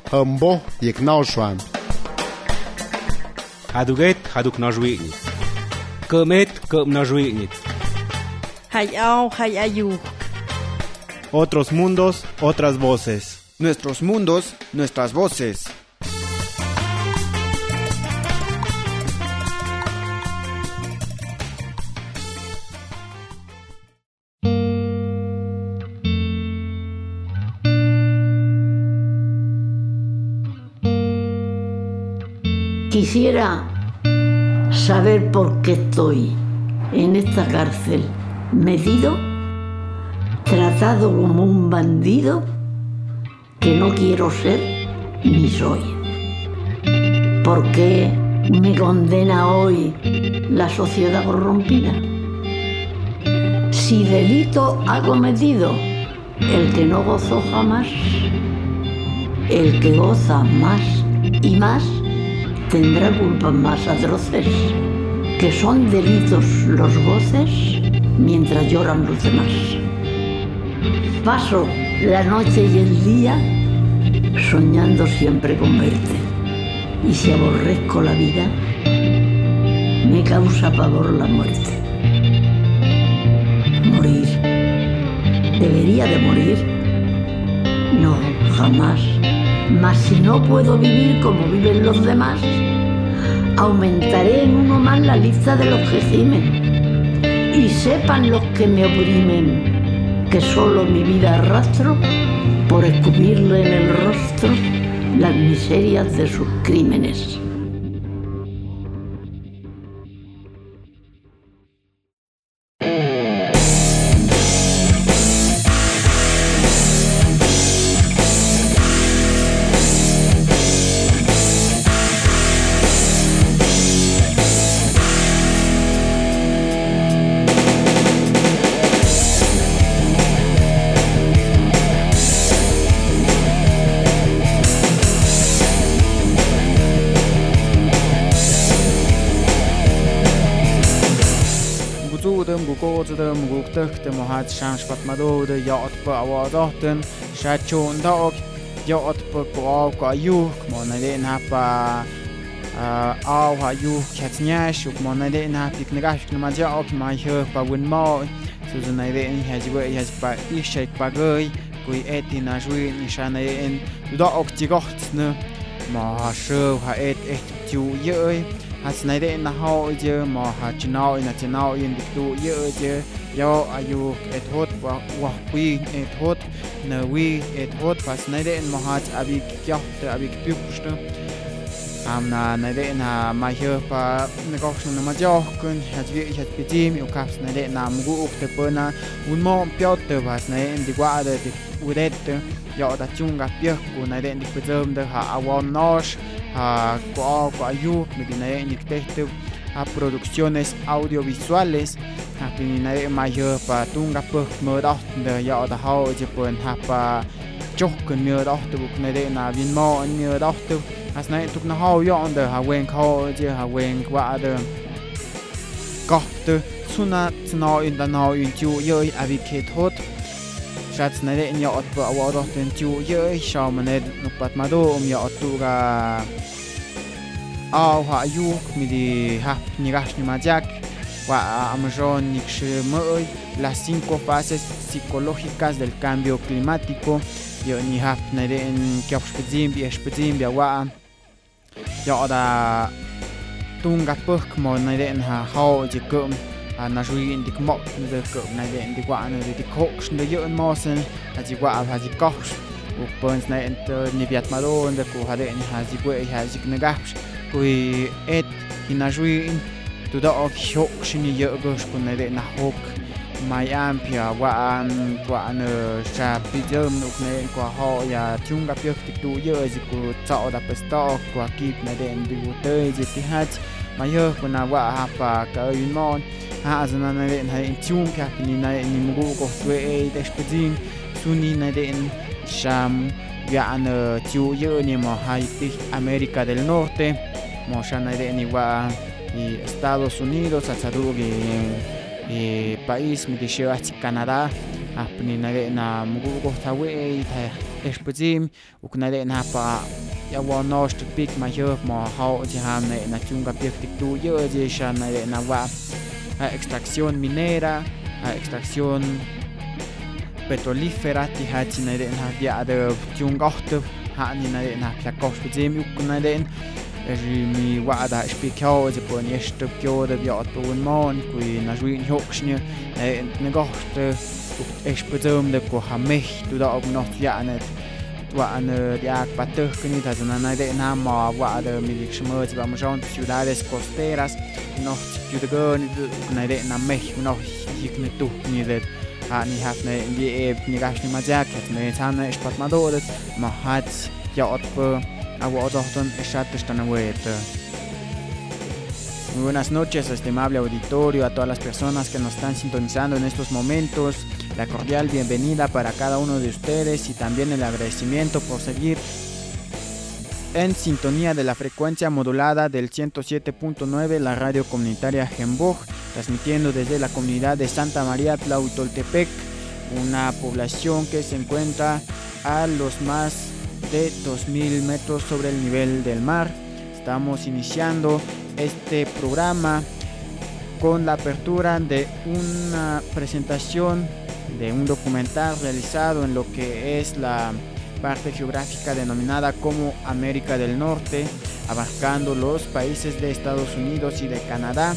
Humbo Yeknaushwan. Haduget haduk najwi'nit. Kemet kem najwi'nit. Hayao hayayu. Otros mundos, otras voces. Nuestros mundos, nuestras voces. Quisiera saber por qué estoy en esta cárcel, metido, tratado como un bandido que no quiero ser ni soy. ¿Por qué me condena hoy la sociedad corrompida? Si delito ha cometido el que no gozó jamás, el que goza más y más tendrá culpas más atroces, que son delitos los goces mientras lloran los demás. Paso la noche y el día soñando siempre con verte, y si aborrezco la vida, me causa pavor la muerte. Morir. ¿Debería de morir? No, jamás. Mas si no puedo vivir como viven los demás, aumentaré en uno más la lista de los que gimen. Y sepan los que me oprimen que solo mi vida arrastro por escupirle en el rostro las miserias de sus crímenes. De mohat shams pat madode yaat pa awadoten shachon dog yaat pa ko ko ayuk monade na pa aw ayuk chatnyash uk monade na piknagash ma ja ok ma he pa win mo suzunade in hajwe hajpa ishek pagoi kui etina jwi ni shane in do ok tigocht ne ma sho ha et tu ye hasnade na ho je ma ha chnao in chnao in diktu ye je yo ayuk ethot wa pi ethot na wi ethot fasnade in mohat abik kyaht abik pyushte amna nade na ma he pa negosh na ma jo kun hatvi hat pitim yo kaps nade na mgu ukte pona un mo pyot vas na in digwa de udet yo da chunga pyok ku nade dik pezom de ha awon nosh ha ko ayuk medina nikte a producciones audiovisuales a pinina mayor pa tunga puk murdoch de ya da how je pun ha pa chok kun murdoch tu nede na vin mo en murdoch tu as na tuk na how yo on de ha wen ko je ha wen kwa de ko tu suna tno in da no in ju yo aviket hot shat nede in ya ot pa wa do ten ju yo sha manet no pat ma do ya tu ga aw ha yu mi di ha ni gash ni majak wa amjon nikshmoy las 5 fases psicológicas del cambio climático yo ni ha nede en kyopspezim bi wa yo da tunga puk mo nede en ha how je kum na jui in dik mo de kum nede en dik wa no dik hoks de yo en mosen ha ji wa ha ji koks u pons na en ni viat malo de ko ha de en ha ji bue ha ji negash kui et hinajui tu da ok hok shini yo gosh punede na hok mai ampia wa an cha pijom nuk ne kwa ho ya chunga pyok tik tu yo ji ku chao da pesto kwa kip na den du te ji ti hat mai yo kuna wa ha pa ka yin mon ha azna na den ha in chung ka ni na ni mugo ko twe de spedin suni na den sham ya an chu yo ni mo Haiti América del Norte mo shana de ni wa y Estados Unidos, Atsadugi, país, mi Canadá, apni na mugo tawe ta espezim uknale na pa ya wono stupik ma yo mo hao jam na chunga pektik tu yo je shan na wa extracción minera extracción petrolífera ti hati na dia de chunga hto ha ni na plakos bezim uknale mi wada spikao je po nie stupkio de ja to mon kui na juin hoksnie na gochte expezum de ko hamech tu da ob noch ja net wa an ja pater kni da na de na ma wa de milik schmerz ba majon ciudades costeras noch tu de gon na de na mech noch ik ne tu ni de ha ni hat ne ni gash ni ma jacket ne tan espat mador ma hat ja op agua autochtón están huerta. Muy buenas noches, estimable auditorio, a todas las personas que nos están sintonizando en estos momentos. La cordial bienvenida para cada uno de ustedes y también el agradecimiento por seguir en sintonía de la frecuencia modulada del 107.9, la radio comunitaria Jemboj, transmitiendo desde la comunidad de Santa María Tlahuitoltepec, una población que se encuentra a los más de 2000 metros sobre el nivel del mar. Estamos iniciando este programa con la apertura de una presentación de un documental realizado en lo que es la parte geográfica denominada como América del Norte, abarcando los países de Estados Unidos y de Canadá,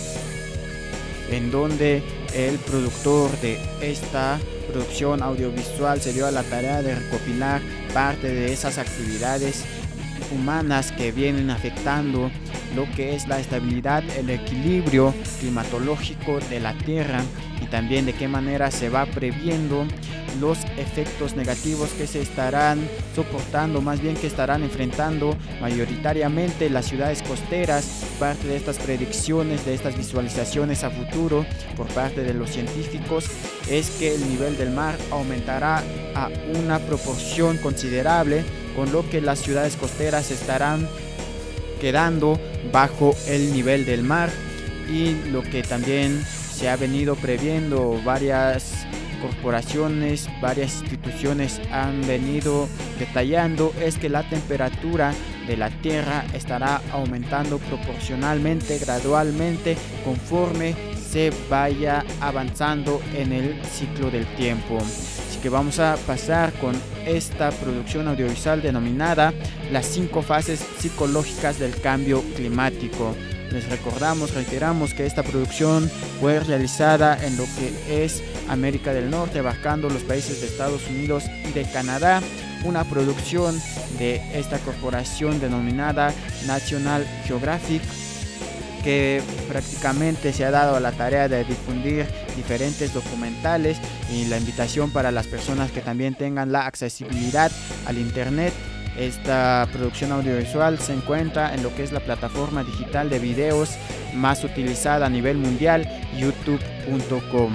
en donde el productor de esta producción audiovisual se dio a la tarea de recopilar parte de esas actividades humanas que vienen afectando lo que es la estabilidad, el equilibrio climatológico de la Tierra y también de qué manera se va previendo los efectos negativos que se estarán soportando, más bien que estarán enfrentando mayoritariamente las ciudades costeras. Parte de estas predicciones, de estas visualizaciones a futuro por parte de los científicos es que el nivel del mar aumentará a una proporción considerable, con lo que las ciudades costeras estarán quedando bajo el nivel del mar, y lo que también se ha venido previendo, varias corporaciones, varias instituciones han venido detallando, es que la temperatura de la Tierra estará aumentando proporcionalmente, gradualmente, conforme se vaya avanzando en el ciclo del tiempo. Así que vamos a pasar con esta producción audiovisual denominada Las 5 fases psicológicas del cambio climático. Les reiteramos que esta producción fue realizada en lo que es América del Norte, abarcando los países de Estados Unidos y de Canadá, una producción de esta corporación denominada National Geographic, que prácticamente se ha dado a la tarea de difundir diferentes documentales, y la invitación para las personas que también tengan la accesibilidad al internet. Esta producción audiovisual se encuentra en lo que es la plataforma digital de videos más utilizada a nivel mundial, youtube.com.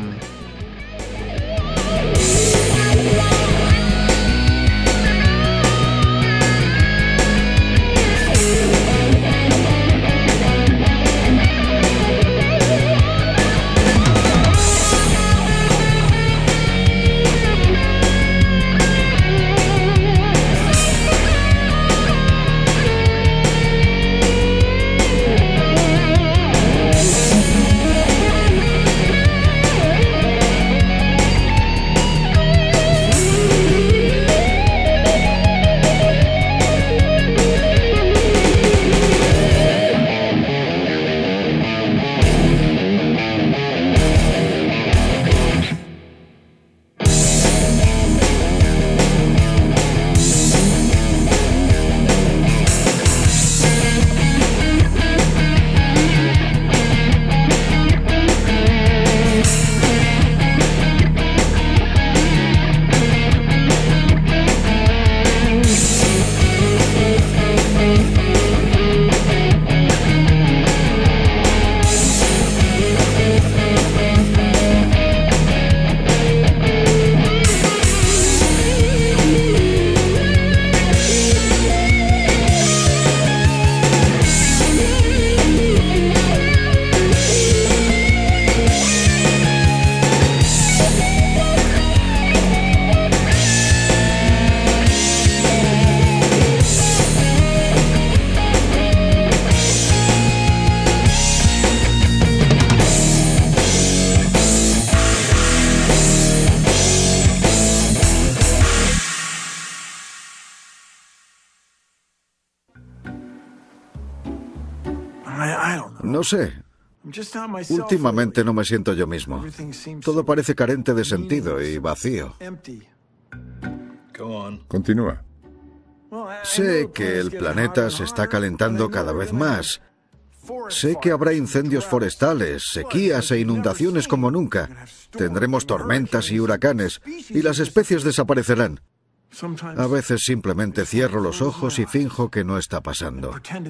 No sé. Últimamente no me siento yo mismo. Todo parece carente de sentido y vacío. Continúa. Sé que el planeta se está calentando cada vez más. Sé que habrá incendios forestales, sequías e inundaciones como nunca. Tendremos tormentas y huracanes, y las especies desaparecerán. A veces simplemente cierro los ojos y finjo que no está pasando.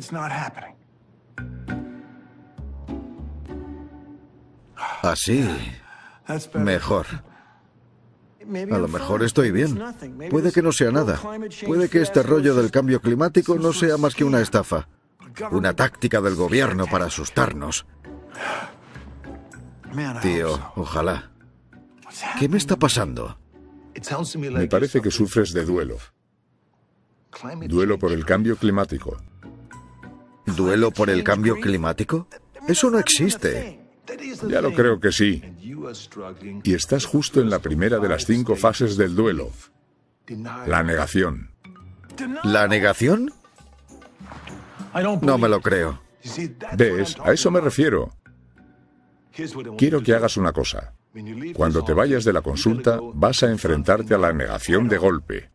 Así, mejor. A lo mejor estoy bien. Puede que no sea nada. Puede que este rollo del cambio climático no sea más que una estafa. Una táctica del gobierno para asustarnos. Tío, ojalá. ¿Qué me está pasando? Me parece que sufres de duelo. Duelo por el cambio climático. ¿Duelo por el cambio climático? Eso no existe. Ya lo creo que sí. Y estás justo en la primera de las 5 fases del duelo. La negación. ¿La negación? No me lo creo. ¿Ves? A eso me refiero. Quiero que hagas una cosa. Cuando te vayas de la consulta, vas a enfrentarte a la negación de golpe.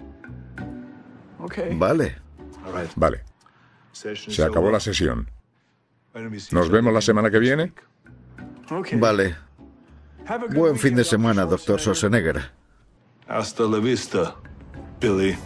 Vale. Vale. Se acabó la sesión. ¿Nos vemos la semana que viene? Vale. Buen fin de semana, Dr. Schwarzenegger. Hasta la vista, Billy.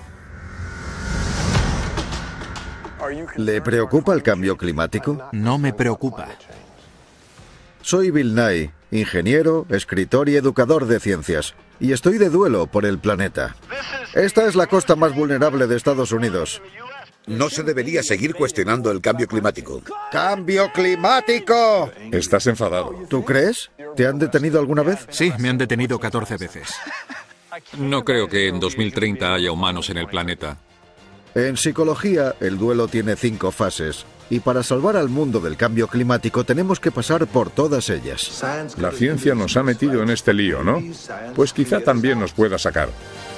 ¿Le preocupa el cambio climático? No me preocupa. Soy Bill Nye, ingeniero, escritor y educador de ciencias, y estoy de duelo por el planeta. Esta es la costa más vulnerable de Estados Unidos. No se debería seguir cuestionando el cambio climático. ¡Cambio climático! Estás enfadado. ¿Tú crees? ¿Te han detenido alguna vez? Sí, me han detenido 14 veces. No creo que en 2030 haya humanos en el planeta. En psicología, el duelo tiene 5 fases. Y para salvar al mundo del cambio climático tenemos que pasar por todas ellas. La ciencia nos ha metido en este lío, ¿no? Pues quizá también nos pueda sacar.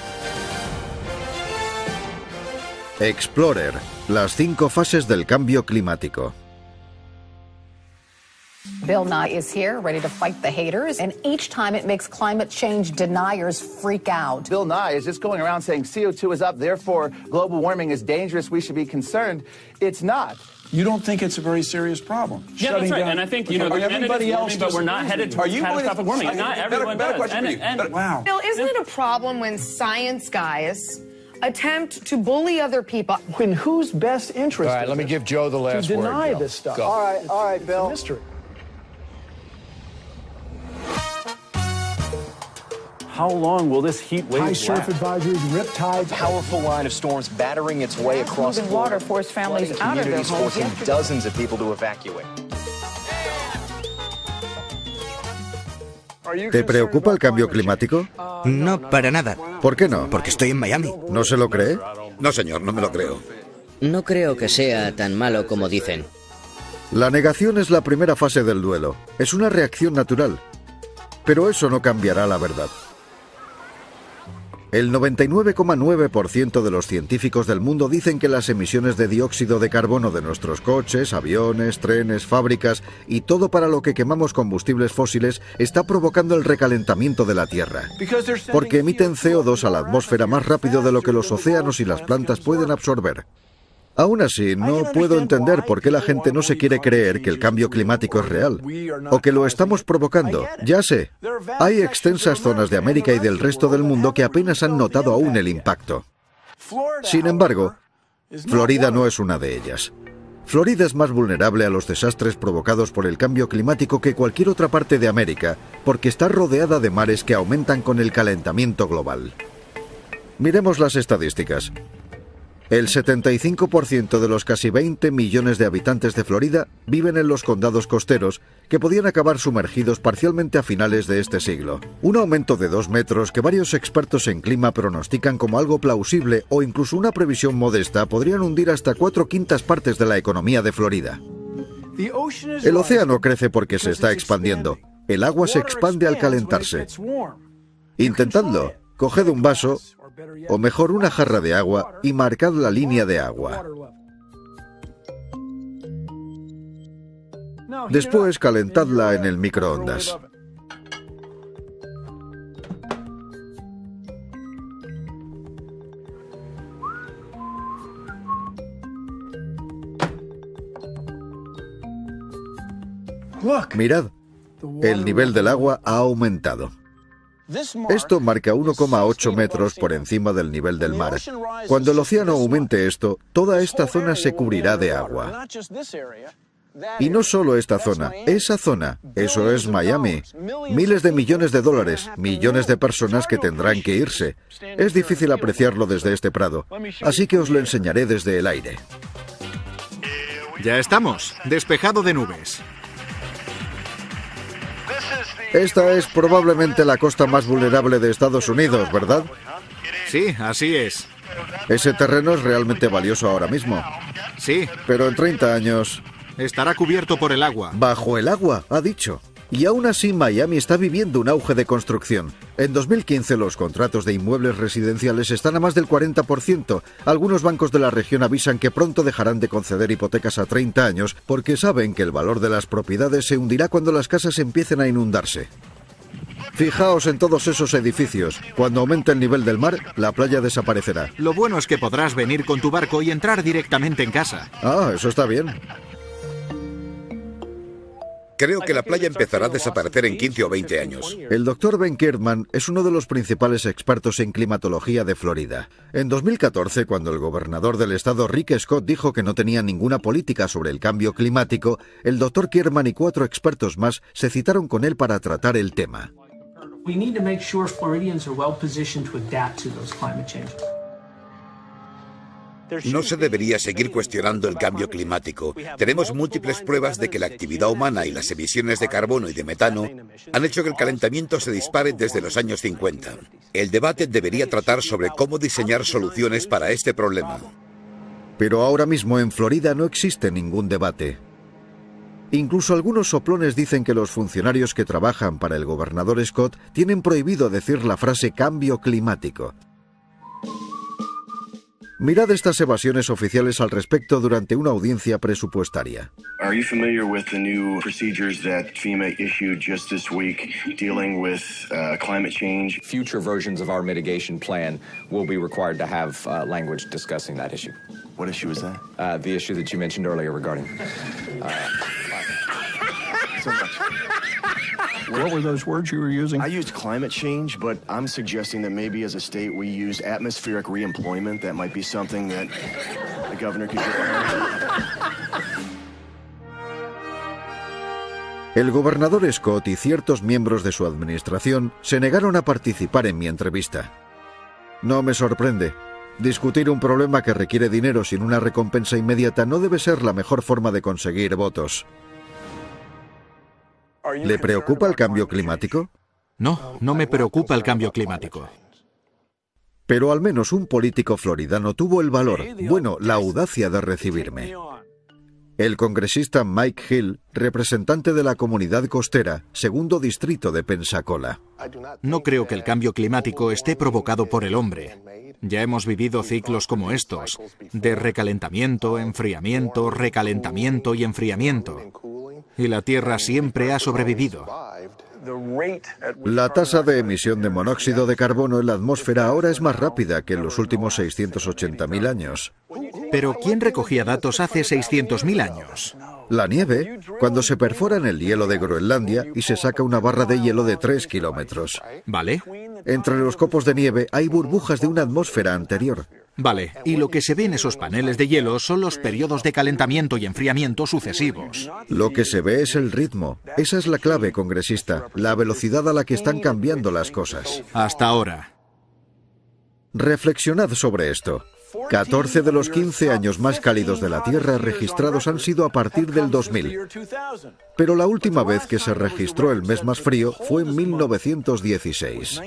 Explorer, las 5 fases del cambio climático. Bill Nye is here, ready to fight the haters, and each time it makes climate change deniers freak out. Bill Nye is just going around saying CO2 is up, therefore global warming is dangerous, we should be concerned. It's not. You don't think it's a very serious problem? Yeah, that's right. And I think, everybody else, but we're not headed towards catastrophic warming. Not everyone does. Wow. Bill, isn't it a problem when science guys attempt to bully other people? In whose best interest? All right, let me give Joe the last word. To deny this stuff. Go. All right, Bill. Mystery. How long will this heat wave last? High surf advisories, riptides. A powerful line of storms battering its way across moving water forced families out of their homes, forcing dozens of people to evacuate. ¿Te preocupa el cambio climático? No, para nada. ¿Por qué no? Porque estoy en Miami. ¿No se lo cree? No, señor, no me lo creo. No creo que sea tan malo como dicen. La negación es la primera fase del duelo. Es una reacción natural. Pero eso no cambiará la verdad. El 99,9% de los científicos del mundo dicen que las emisiones de dióxido de carbono de nuestros coches, aviones, trenes, fábricas y todo para lo que quemamos combustibles fósiles está provocando el recalentamiento de la Tierra. Porque emiten CO2 a la atmósfera más rápido de lo que los océanos y las plantas pueden absorber. Aún así, no puedo entender por qué la gente no se quiere creer que el cambio climático es real, o que lo estamos provocando. Ya sé, hay extensas zonas de América y del resto del mundo que apenas han notado aún el impacto. Sin embargo, Florida no es una de ellas. Florida es más vulnerable a los desastres provocados por el cambio climático que cualquier otra parte de América, porque está rodeada de mares que aumentan con el calentamiento global. Miremos las estadísticas. El 75% de los casi 20 millones de habitantes de Florida viven en los condados costeros, que podían acabar sumergidos parcialmente a finales de este siglo. Un aumento de 2 metros que varios expertos en clima pronostican como algo plausible o incluso una previsión modesta podrían hundir hasta 4/5 partes de la economía de Florida. El océano crece porque se está expandiendo. El agua se expande al calentarse. Intentadlo. Coged un vaso, o mejor una jarra de agua, y marcad la línea de agua. Después calentadla en el microondas. Mirad, el nivel del agua ha aumentado. Esto marca 1,8 metros por encima del nivel del mar. Cuando el océano aumente esto, toda esta zona se cubrirá de agua. Y no solo esta zona, esa zona, eso es Miami. Miles de millones de dólares, millones de personas que tendrán que irse. Es difícil apreciarlo desde este prado, así que os lo enseñaré desde el aire. Ya estamos, despejado de nubes. Esta es probablemente la costa más vulnerable de Estados Unidos, ¿verdad? Sí, así es. Ese terreno es realmente valioso ahora mismo. Sí. Pero en 30 años... estará cubierto por el agua. Bajo el agua, ha dicho. Y aún así Miami está viviendo un auge de construcción. En 2015 los contratos de inmuebles residenciales están a más del 40%. Algunos bancos de la región avisan que pronto dejarán de conceder hipotecas a 30 años porque saben que el valor de las propiedades se hundirá cuando las casas empiecen a inundarse. Fijaos en todos esos edificios. Cuando aumente el nivel del mar, la playa desaparecerá. Lo bueno es que podrás venir con tu barco y entrar directamente en casa. Ah, eso está bien. Creo que la playa empezará a desaparecer en 15 o 20 años. El Dr. Ben Kirkman es uno de los principales expertos en climatología de Florida. En 2014, cuando el gobernador del estado Rick Scott dijo que no tenía ninguna política sobre el cambio climático, el Dr. Kirkman y 4 expertos más se citaron con él para tratar el tema. We need to make sure Floridians are well positioned to adapt to those climate changes. No se debería seguir cuestionando el cambio climático. Tenemos múltiples pruebas de que la actividad humana y las emisiones de carbono y de metano han hecho que el calentamiento se dispare desde los años 50. El debate debería tratar sobre cómo diseñar soluciones para este problema. Pero ahora mismo en Florida no existe ningún debate. Incluso algunos soplones dicen que los funcionarios que trabajan para el gobernador Scott tienen prohibido decir la frase cambio climático. Mirad estas evasiones oficiales al respecto durante una audiencia presupuestaria. Are you familiar with the new procedures that FEMA issued just this week dealing with climate change? Future versions of our mitigation plan will be required to have language discussing that issue. What issue is that? The issue that you mentioned earlier regarding... So much. What were those words you were using? I used climate change, but I'm suggesting that maybe as a state we use atmospheric reemployment. That might be something that the governor could get behind. El gobernador Scott y ciertos miembros de su administración se negaron a participar en mi entrevista. No me sorprende. Discutir un problema que requiere dinero sin una recompensa inmediata no debe ser la mejor forma de conseguir votos. ¿Le preocupa el cambio climático? No, no me preocupa el cambio climático. Pero al menos un político floridano tuvo el valor, bueno, la audacia de recibirme. El congresista Mike Hill, representante de la comunidad costera, segundo distrito de Pensacola. No creo que el cambio climático esté provocado por el hombre. Ya hemos vivido ciclos como estos, de recalentamiento, enfriamiento, recalentamiento y enfriamiento. Y la Tierra siempre ha sobrevivido. La tasa de emisión de monóxido de carbono en la atmósfera ahora es más rápida que en los últimos 680.000 años. ¿Pero quién recogía datos hace 600.000 años? La nieve, cuando se perfora en el hielo de Groenlandia y se saca una barra de hielo de 3 kilómetros. ¿Vale? Entre los copos de nieve hay burbujas de una atmósfera anterior. Vale, y lo que se ve en esos paneles de hielo son los periodos de calentamiento y enfriamiento sucesivos. Lo que se ve es el ritmo. Esa es la clave, congresista, la velocidad a la que están cambiando las cosas. Hasta ahora. Reflexionad sobre esto. 14 de los 15 años más cálidos de la Tierra registrados han sido a partir del 2000. Pero la última vez que se registró el mes más frío fue en 1916.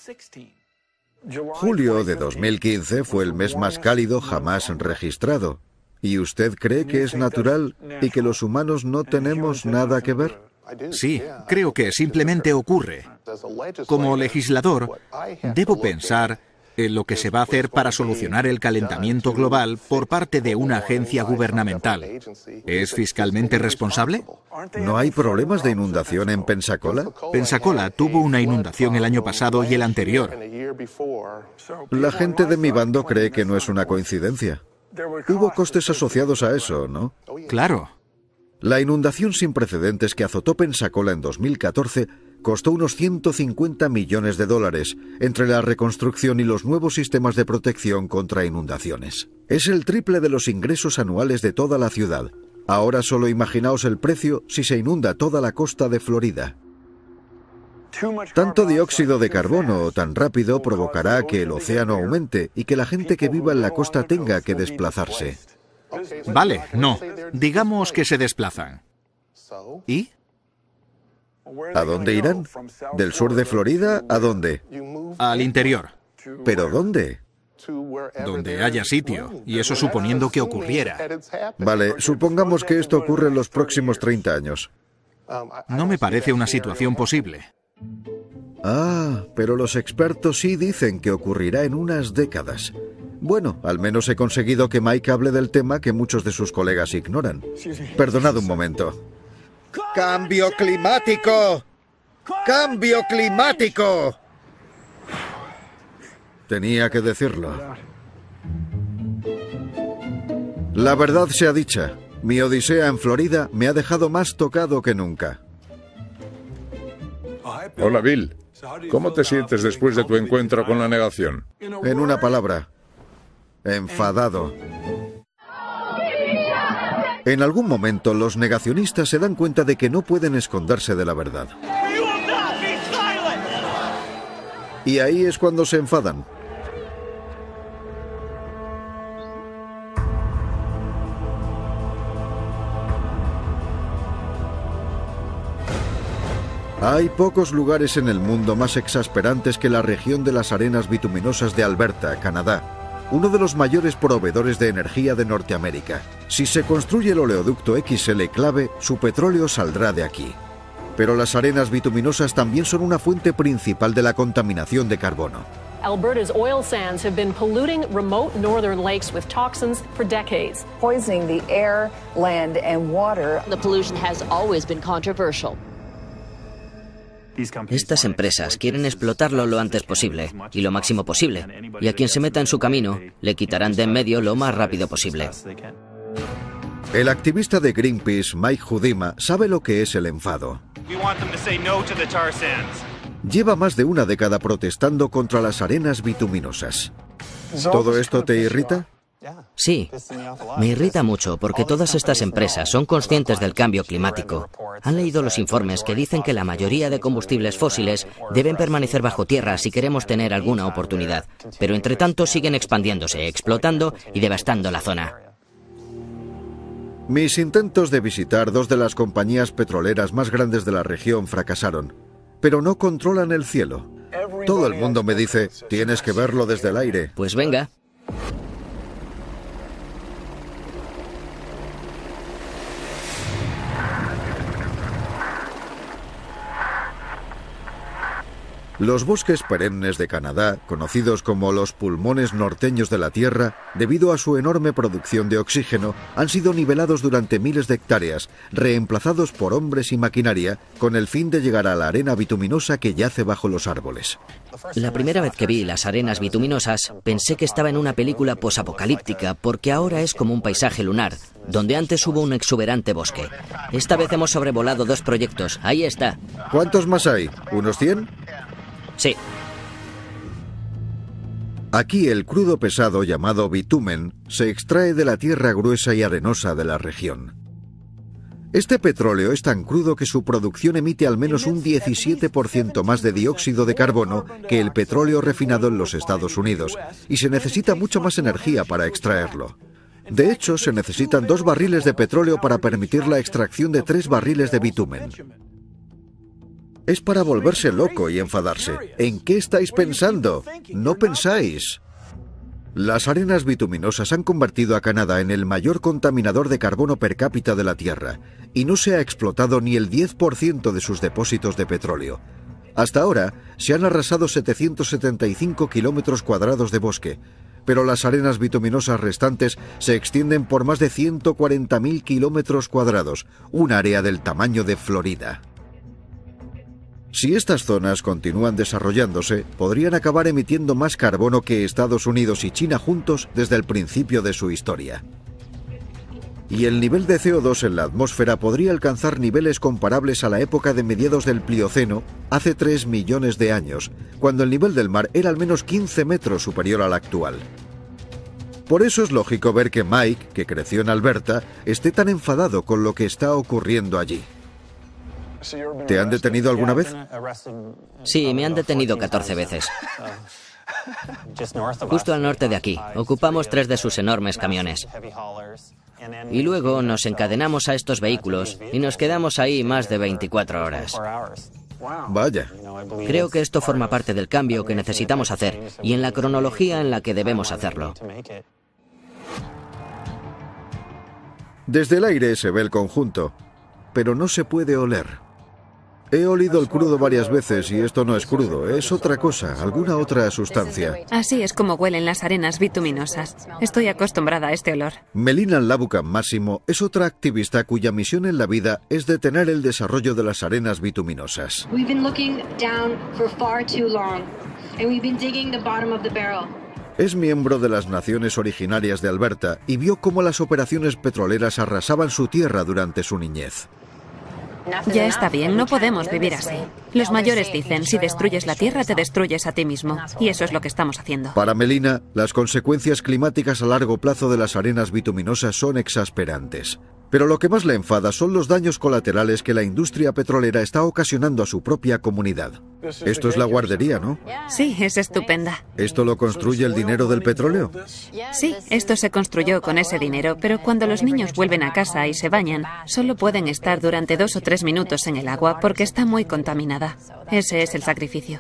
Julio de 2015 fue el mes más cálido jamás registrado. ¿Y usted cree que es natural y que los humanos no tenemos nada que ver? Sí, creo que simplemente ocurre. Como legislador, debo pensar lo que se va a hacer para solucionar el calentamiento global por parte de una agencia gubernamental. ¿Es fiscalmente responsable? ¿No hay problemas de inundación en Pensacola? Pensacola tuvo una inundación el año pasado y el anterior. La gente de mi bando cree que no es una coincidencia. Hubo costes asociados a eso, ¿no? Claro. La inundación sin precedentes que azotó Pensacola en 2014 costó unos $150 millones entre la reconstrucción y los nuevos sistemas de protección contra inundaciones. Es el triple de los ingresos anuales de toda la ciudad. Ahora solo imaginaos el precio si se inunda toda la costa de Florida. Tanto dióxido de carbono tan rápido provocará que el océano aumente y que la gente que viva en la costa tenga que desplazarse. Vale, no. Digamos que se desplazan. ¿Y? ¿A dónde irán? ¿Del sur de Florida a dónde? Al interior. ¿Pero dónde? Donde haya sitio, y eso suponiendo que ocurriera. Vale, supongamos que esto ocurre en los próximos 30 años. No me parece una situación posible. Ah, pero los expertos sí dicen que ocurrirá en unas décadas. Bueno, al menos he conseguido que Mike hable del tema que muchos de sus colegas ignoran. Perdonad un momento. ¡Cambio climático! ¡Cambio climático! Tenía que decirlo. La verdad sea dicha, mi odisea en Florida me ha dejado más tocado que nunca. Hola, Bill. ¿Cómo te sientes después de tu encuentro con la negación? En una palabra, enfadado. En algún momento los negacionistas se dan cuenta de que no pueden esconderse de la verdad. Y ahí es cuando se enfadan. Hay pocos lugares en el mundo más exasperantes que la región de las arenas bituminosas de Alberta, Canadá, uno de los mayores proveedores de energía de Norteamérica. Si se construye el oleoducto XL Clave, su petróleo saldrá de aquí. Pero las arenas bituminosas también son una fuente principal de la contaminación de carbono. Alberta's oil sands have been polluting remote northern lakes with toxins for decades, poisoning the air, land, and water. The pollution has always been controversial. Estas empresas quieren explotarlo lo antes posible y lo máximo posible, y a quien se meta en su camino le quitarán de en medio lo más rápido posible. El activista de Greenpeace, Mike Hudima, sabe lo que es el enfado. Lleva más de una década protestando contra las arenas bituminosas. ¿Todo esto te irrita? Sí, me irrita mucho porque todas estas empresas son conscientes del cambio climático. Han leído los informes que dicen que la mayoría de combustibles fósiles deben permanecer bajo tierra si queremos tener alguna oportunidad, pero entre tanto siguen expandiéndose, explotando y devastando la zona. Mis intentos de visitar dos de las compañías petroleras más grandes de la región fracasaron, pero no controlan el cielo. Todo el mundo me dice, tienes que verlo desde el aire. Pues venga. Los bosques perennes de Canadá, conocidos como los pulmones norteños de la Tierra, debido a su enorme producción de oxígeno, han sido nivelados durante miles de hectáreas, reemplazados por hombres y maquinaria, con el fin de llegar a la arena bituminosa que yace bajo los árboles. La primera vez que vi las arenas bituminosas, pensé que estaba en una película posapocalíptica, porque ahora es como un paisaje lunar, donde antes hubo un exuberante bosque. Esta vez hemos sobrevolado 2 proyectos, ahí está. ¿Cuántos más hay? ¿Unos 100? Sí. Aquí el crudo pesado llamado bitumen se extrae de la tierra gruesa y arenosa de la región. Este petróleo es tan crudo que su producción emite al menos un 17% más de dióxido de carbono que el petróleo refinado en los Estados Unidos, y se necesita mucha más energía para extraerlo. De hecho, se necesitan 2 barriles de petróleo para permitir la extracción de 3 barriles de bitumen. Es para volverse loco y enfadarse. ¿En qué estáis pensando? No pensáis. Las arenas bituminosas han convertido a Canadá en el mayor contaminador de carbono per cápita de la Tierra, y no se ha explotado ni el 10% de sus depósitos de petróleo. Hasta ahora se han arrasado 775 kilómetros cuadrados de bosque, pero las arenas bituminosas restantes se extienden por más de 140.000 kilómetros cuadrados, un área del tamaño de Florida. Si estas zonas continúan desarrollándose, podrían acabar emitiendo más carbono que Estados Unidos y China juntos desde el principio de su historia. Y el nivel de CO2 en la atmósfera podría alcanzar niveles comparables a la época de mediados del Plioceno, hace 3 millones de años, cuando el nivel del mar era al menos 15 metros superior al actual. Por eso es lógico ver que Mike, que creció en Alberta, esté tan enfadado con lo que está ocurriendo allí. ¿Te han detenido alguna vez? Sí, me han detenido 14 veces. Justo al norte de aquí. Ocupamos 3 de sus enormes camiones. Y luego nos encadenamos a estos vehículos y nos quedamos ahí más de 24 horas. Vaya. Creo que esto forma parte del cambio que necesitamos hacer y en la cronología en la que debemos hacerlo. Desde el aire se ve el conjunto, pero no se puede oler. He olido el crudo varias veces y esto no es crudo, es otra cosa, alguna otra sustancia. Así es como huelen las arenas bituminosas. Estoy acostumbrada a este olor. Melina Labucan Máximo es otra activista cuya misión en la vida es detener el desarrollo de las arenas bituminosas. Es miembro de las Naciones Originarias de Alberta y vio cómo las operaciones petroleras arrasaban su tierra durante su niñez. Ya está bien, no podemos vivir así. Los mayores dicen, si destruyes la tierra, te destruyes a ti mismo. Y eso es lo que estamos haciendo. Para Melina, las consecuencias climáticas a largo plazo de las arenas bituminosas son exasperantes. Pero lo que más le enfada son los daños colaterales que la industria petrolera está ocasionando a su propia comunidad. Esto es la guardería, ¿no? Sí, es estupenda. ¿Esto lo construye el dinero del petróleo? Sí, esto se construyó con ese dinero, pero cuando los niños vuelven a casa y se bañan, solo pueden estar durante 2 o 3 minutos en el agua porque está muy contaminada. Ese es el sacrificio.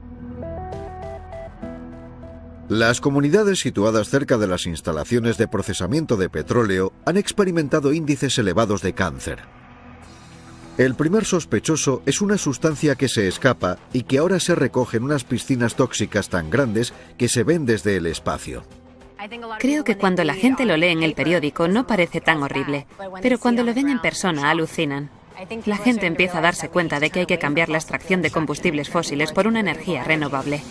Las comunidades situadas cerca de las instalaciones de procesamiento de petróleo han experimentado índices elevados de cáncer. El primer sospechoso es una sustancia que se escapa y que ahora se recoge en unas piscinas tóxicas tan grandes que se ven desde el espacio. Creo que cuando la gente lo lee en el periódico no parece tan horrible, pero cuando lo ven en persona alucinan. La gente empieza a darse cuenta de que hay que cambiar la extracción de combustibles fósiles por una energía renovable.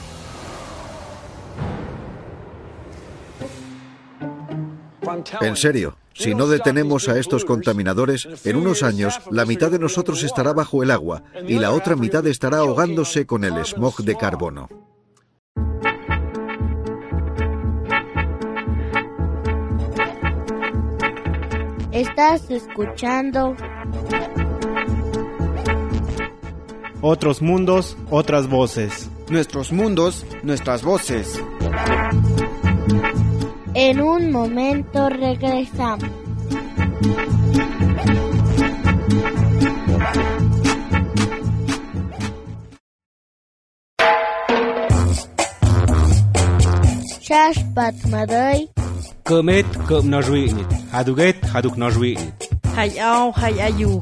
En serio, si no detenemos a estos contaminadores, en unos años la mitad de nosotros estará bajo el agua y la otra mitad estará ahogándose con el smog de carbono. Estás escuchando Otros mundos, otras voces. Nuestros mundos, nuestras voces. En un momento regresamos. Shashpat Maday. Comet com najwinit. Haduget haduk najwinit. Hayao hayayuk.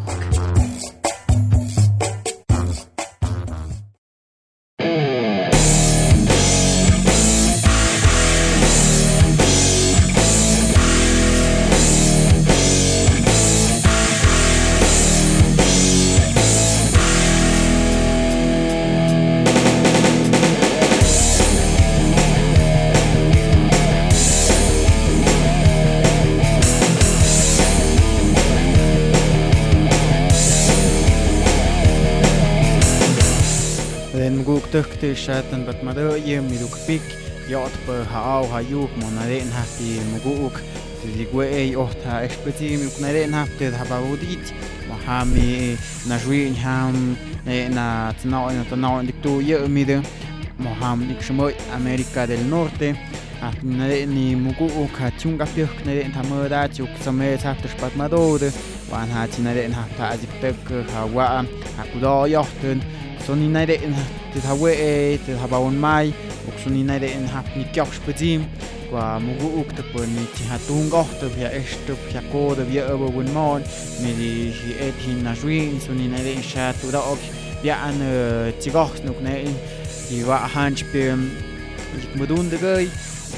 Tökte shatan bat madöje miduk pik yot per hao hayuk monaren hafti muguk digwe ohta expetim uknaren hafte habawdit mohami najwin ham na tnao diktu yemide moham dikshmoy América del Norte ni muguk hachunga pyknaren tamoda chuk samet hafte spat madode wan hatinaren hafta aziptek hawa akudo yohten soninare tithawe tithabawon mai oksoninare en hapni kyokshpetim kwa mugu uktaponi tihatungohte via estup yakode via abawon mon midi hi ethin najwin soninare shatudaok pian chigok nuk ne iwa hanch pem ikmudun de gay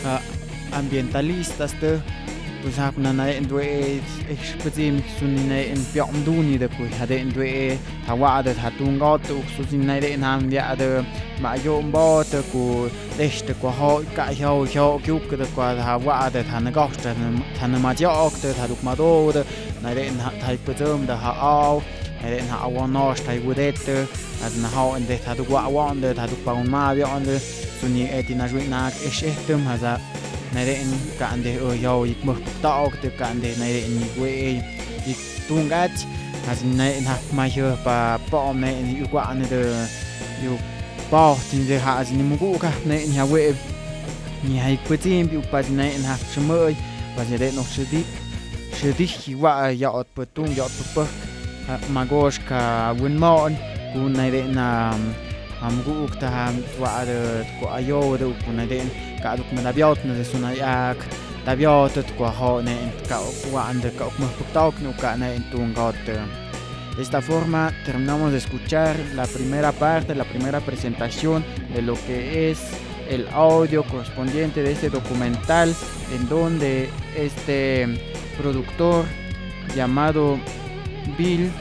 ambientalistas de pues hab na en dwe expedim sunine en piam duni de ku hade en dwe tawa de hatun got su sunine de nam ya de ma yo mbo de ku deste ku ho ka ho ku de ku hawa de han got de han ma ja ok de haduk ma do de na de thai pedum de ha au na de ha wa no stai budete as na ha en de haduk wa de haduk pa un ma ya on de suni etina jwina eshetum haza naren kande yo ik mo taok te kande naren ni we ik tungat as nai na ma yo pa pom ne ni kwa ane de yo pa tin de ha as ni mu ka ne nya we ni hai putin bi pa nai na chmoi pa de no chedi ki wa ya ot putung ya ot magosh ka win mon ku nai na amgu ta wa de ko ayo de ku nai ka duk me dabiot ne suna yak dabiot ko ho ne ka wa ande ka mo putok no ka ne entun got. De esta forma terminamos de escuchar la primera parte, la primera presentación de lo que es el audio correspondiente de este documental, en donde este productor llamado Bill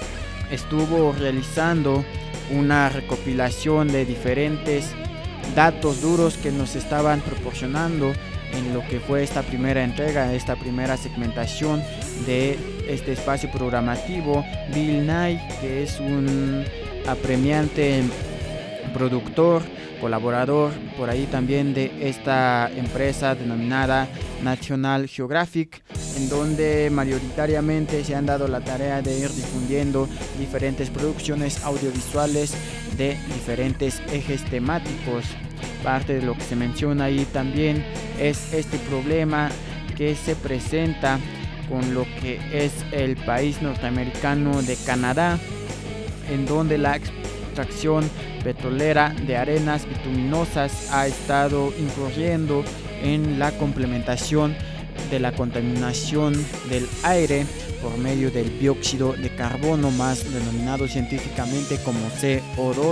estuvo realizando una recopilación de diferentes datos duros que nos estaban proporcionando en lo que fue esta primera entrega, esta primera segmentación de este espacio programativo. Bill Nye, que es un apremiante productor, colaborador por ahí también de esta empresa denominada National Geographic, en donde mayoritariamente se han dado la tarea de ir difundiendo diferentes producciones audiovisuales de diferentes ejes temáticos. Parte de lo que se menciona ahí también es este problema que se presenta con lo que es el país norteamericano de Canadá, en donde la extracción petrolera de arenas bituminosas ha estado incurriendo en la complementación de la contaminación del aire por medio del dióxido de carbono, más denominado científicamente como CO2.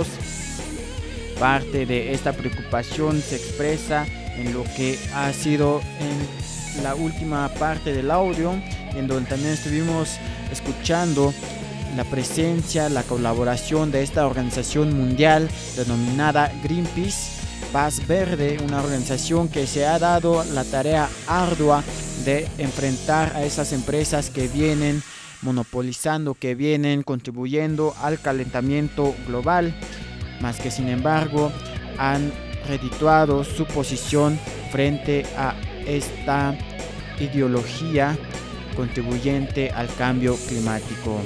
Parte de esta preocupación se expresa en lo que ha sido en la última parte del audio, en donde también estuvimos escuchando la presencia, la colaboración de esta organización mundial denominada Greenpeace, Paz Verde, una organización que se ha dado la tarea ardua de enfrentar a esas empresas que vienen monopolizando, que vienen contribuyendo al calentamiento global, más que sin embargo han redituado su posición frente a esta ideología contribuyente al cambio climático.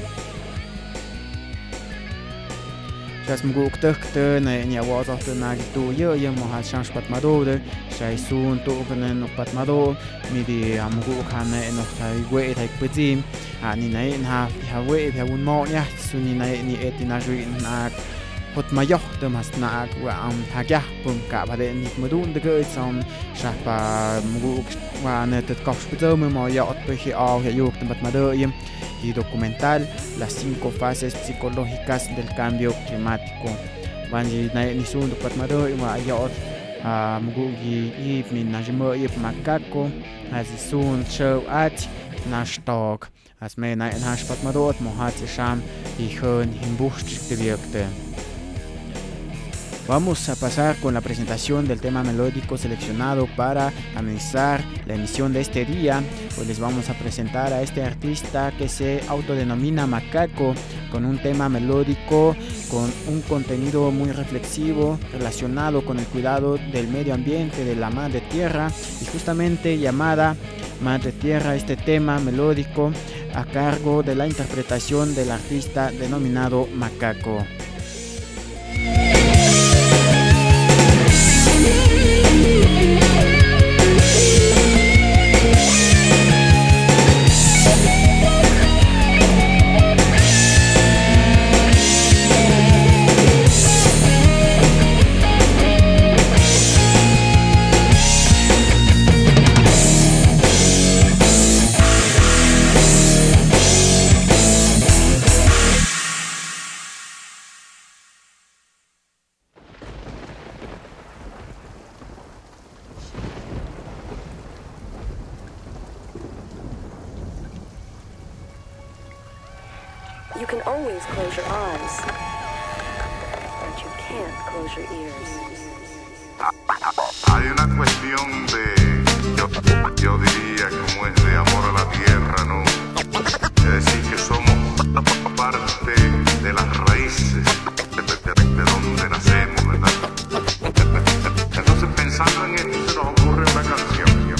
Chas mguk tukte na nya wazo te na tu yo yo mo ha chans pat madode sai sun to gnen no pat mado mi di amgu khana no sai we thai pjim ani nai na ha we ha un mo nya suni nai ni etina jui na hot ma yo te mas na wa am ha ya pum ka ba de ni modun de ge som sha pa mgu wa ne te kof pjim mo ya ot pe hi au ya yo te pat mado yem y documental las 5 fases psicológicas del cambio climático. Banji ni sun do patmado ma yot mugi i min najmo i makako as sun show at nashtok as me na hash patmado mo hat sham y hun himbucht gewirkte. Vamos a pasar con la presentación del tema melódico seleccionado para amenizar la emisión de este día. Pues les vamos a presentar a este artista que se autodenomina Macaco, con un tema melódico con un contenido muy reflexivo relacionado con el cuidado del medio ambiente, de la madre tierra, y justamente llamada Madre Tierra, este tema melódico a cargo de la interpretación del artista denominado Macaco. You can always close your eyes, but you can't close your ears. Hay una cuestión de, yo diría como es de amor a la tierra, ¿no? Es decir, que somos parte de las raíces de donde nacemos, ¿verdad? Entonces, pensando en esto, se nos ocurre una canción.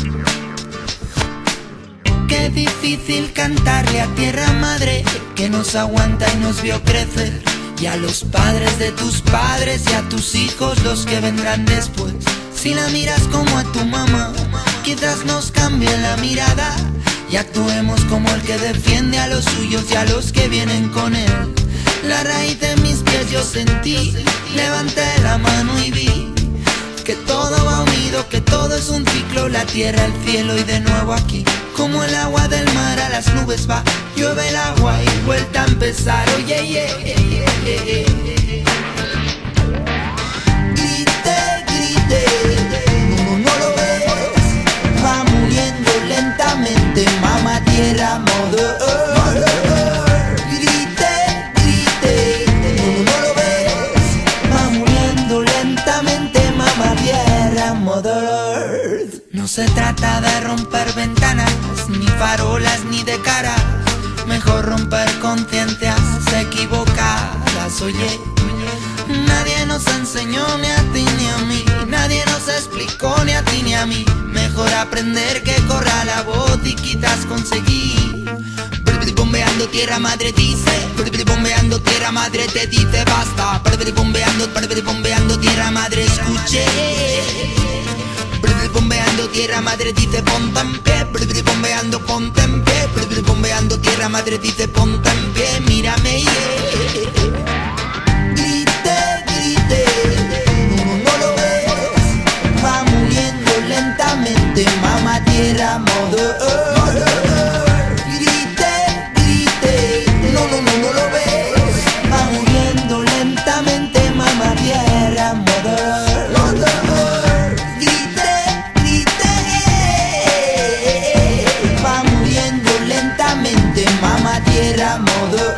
Qué difícil cantarle a tierra madre que nos aguanta y nos vio crecer, y a los padres de tus padres y a tus hijos los que vendrán después. Si la miras como a tu mamá, quizás nos cambie la mirada y actuemos como el que defiende a los suyos y a los que vienen con él. La raíz de mis pies yo sentí, levanté la mano y vi que todo va unido, que todo es un ciclo, la tierra, el cielo y de nuevo aquí. Como el agua del mar a las nubes va, llueve el agua y vuelta a empezar. Oye, grite, grite, no lo ves, va muriendo lentamente, mamá tierra, mother. Grite, grite, no lo ves, va muriendo lentamente, mamá tierra, mother. No se trata de romper ventanas, ni farolas, ni de cara. Mejor romper conciencias equivocadas. Oye, nadie nos enseñó ni a ti ni a mí, nadie nos explicó ni a ti ni a mí. Mejor aprender que corra la voz y quizás conseguir. Bombeando tierra madre dice, bombeando tierra madre te dice basta. Bombeando tierra madre escuche. Bombeando tierra madre dice ponte en pie, bombeando ponte en pie, bombeando tierra madre dice ponte en pie, mírame grite, grite, no lo ves, va muriendo lentamente, mamá tierra, mother. Grite, grite, no lo ves, va muriendo lentamente, mamá tierra, mother. Mamá tierra, mother.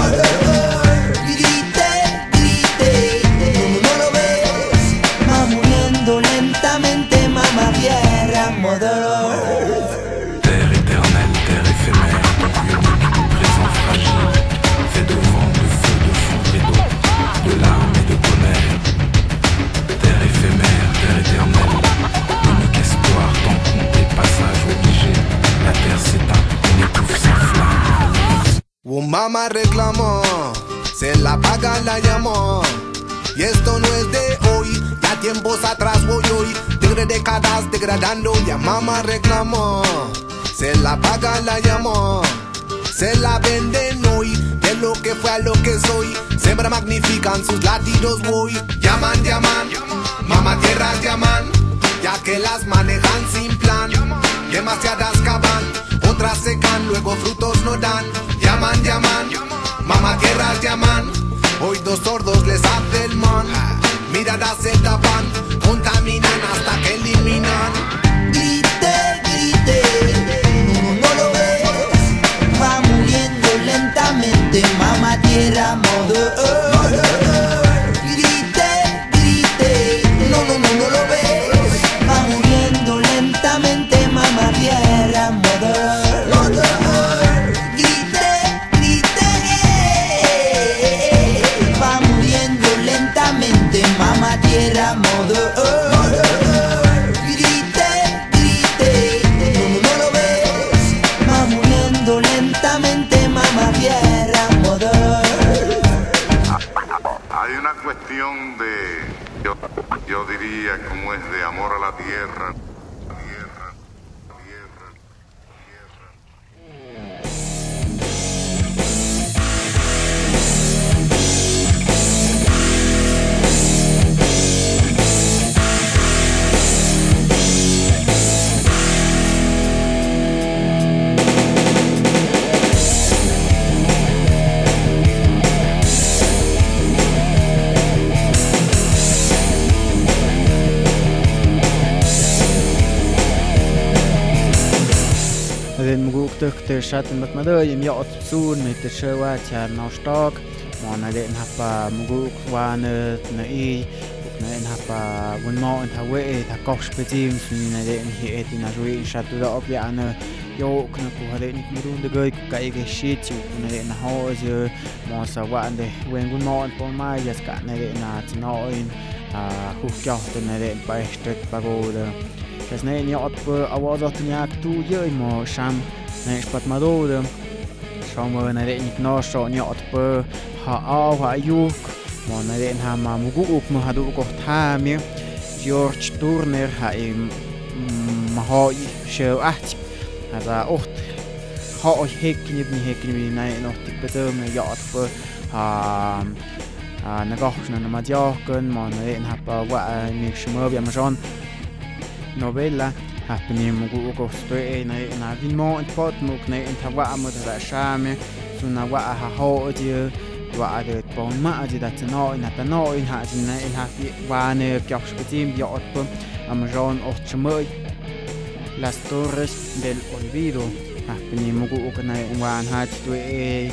Grite, grite, no lo ves, va muriendo lentamente, mamá tierra, mother. Terre éternelle, terre éphémère, unique, présent fragile, fait de vent, de feu, de foudre et d'eau, de larmes et de tonnerre. Terre éphémère, terre éternelle, unique espoir, temps compté, passage obligé, la terre s'éteint, on étouffe sans flamme. Un mamá reclamó, se la paga la llamó. Y esto no es de hoy, ya tiempos atrás voy hoy. Décadas degradando, ya mamá reclamó. Se la paga la llamó, se la venden hoy. De lo que fue a lo que soy, siempre magnifican sus latidos voy. Llaman, llaman, mamá tierras llaman, ya que las manejan sin plan. Demasiadas cavan, otras secan, luego frutos no dan. Llaman, llaman, mamá tierras llaman, hoy dos sordos les hace el man. Miradas se tapan, contaminan hasta que eliminan. Grite, grite, no lo ves, va muriendo lentamente, mamá tierra, mother. Grite, grite, no lo ves, va muriendo lentamente, mamá tierra, mother. Mamá tierra, mother. Grite, den muguk tukte shatten mat madoy im yot sun mit de showa cha no stock mona den hapa muguk wane na I na en hapa won mo en hawe ta kosh betim na den hi etina rui shatu da op ya na yo kana ku hade ni murun de goy ka ige shit chu na den ho je mo sa wa de wen gun mo po mai jas ka na den na no in khu kyo de na den pa stet pa go de es ne ni op awazat ni ak tu ye mo sham na spat madode sham na den ni no sho ni op ha a ha yuk mo na den ha ma mugu up mo hadu ko tha mi George Turner ha im ma ho show at ada ocht ha hekni ni na no tik beter me ja op ha na goch na ma ja kun mo na den ha pa wa mi shmo bi amazon novella happening mugu ko stoe na vimo pot muk na intawa amod da shame suna wa ha ho je wa de bon ma je dat no in ta no in ha in ha fi wa ne kyosh betim bi ot amazon och chmoy Las Torres del Olvido happening mugu ko na wa ha stoe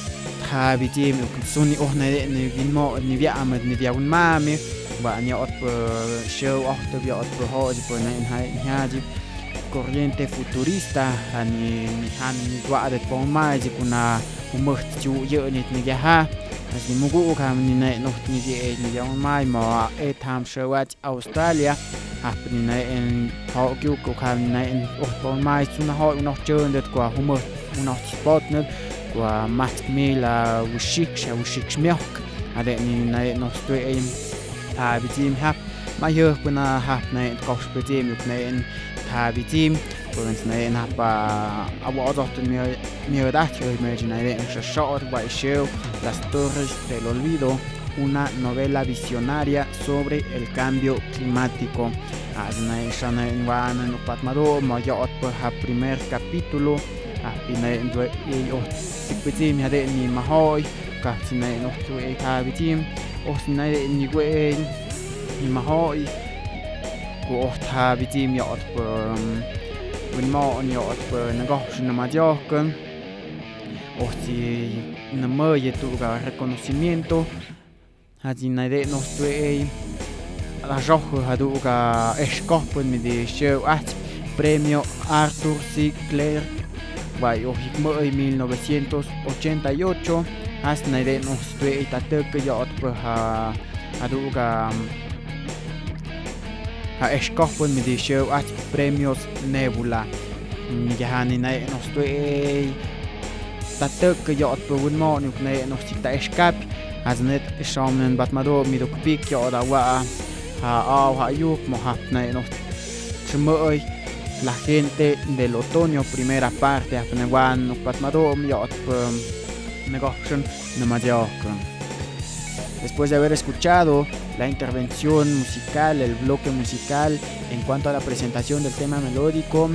ha bitim ko suni och na ne vimo ni vi amod ni vi un mame ba ni ot show achter vi ot hoje po na in haji corriente futurista ani han ni wa de po mai ji kuna umocht ju ye ni ga ha as ni mugu kam ni na noch ni die ni ja mai ma tham show at Australia happening na in ha ku ko kam na in ot po mai suna ha noch chön det kwa umocht noch spot net kwa mat mila ushik milk ade ni na noch stoe tha bitim hap ma yer puna hap na kosh bitim uk na in tha bitim pons na in hap awo dot mi da che imagine en short by show Las Torres del Olvido, una novela visionaria sobre el cambio climático. Asna shana in wan no patmado ma ya ot ha primer capítulo apina in do o bitim hade ni ma hoy ka sina no to e tha bitim osna ni gwe ni ma hoy ko tha bitim ya ot win mo on ya ot na go shna ma jo kun si na mo ye tu ga reconocimiento hadina de no to e la rojo hadu ga escopon mi de show at premio Arthur C. Clarke by Ohikmo 1988 hasta de no to e tatek ya ot hadu ga escopon mi de show at premios Nebula mi jahani na no to e tatek ya ot win mo ni no ta escape haznet shamen batmado mi do pik ya da wa ha yuk mo hapna no chmoy la gente del otoño primera parte apne wan patmado mi ot negotion no mayor. Después de haber escuchado la intervención musical, el bloque musical en cuanto a la presentación del tema melódico